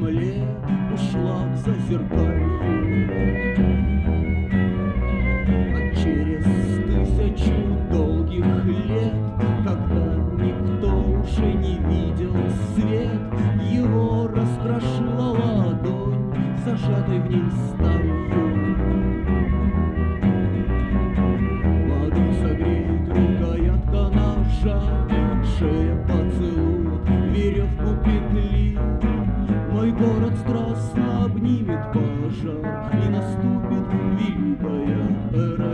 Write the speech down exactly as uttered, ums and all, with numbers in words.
земле ушла к зазеркалью. А через тысячу долгих лет, когда никто уже не видел свет, его раскрошила ладонь, зажатой в ней сталью. Ладонь согреет рукоятка ножа, шея поцелует веревку петли. Мой город страстно обнимет пожар, и наступит великая эра